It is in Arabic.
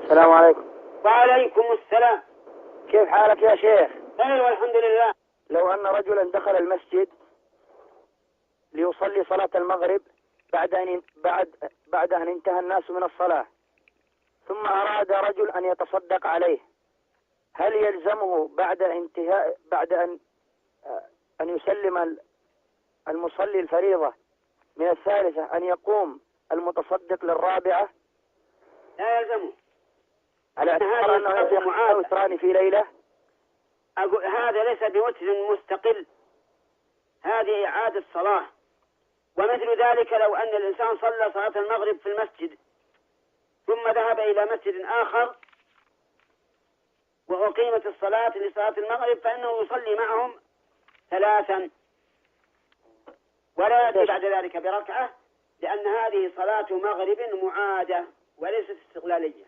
السلام عليكم. وعليكم السلام. كيف حالك يا شيخ؟ خير والحمد لله. لو أن رجلا دخل المسجد ليصلي صلاة المغرب بعد أن انتهى الناس من الصلاة، ثم أراد رجل أن يتصدق عليه، هل يلزمه بعد أن يسلم المصلي الفريضة من الثالثة أن يقوم المتصدق للرابعة؟ لا يلزمه، على اعتبار أنه وتران في ليلة. هذا ليس بوتر مستقل، هذه إعادة صلاة. ومثل ذلك لو أن الإنسان صلى صلاة المغرب في المسجد ثم ذهب إلى مسجد آخر وأقيمت الصلاة لصلاة المغرب، فإنه يصلي معهم 3 ولا يأتي بعد ذلك بركعة، لأن هذه صلاة مغرب معادة وليست استقلالية.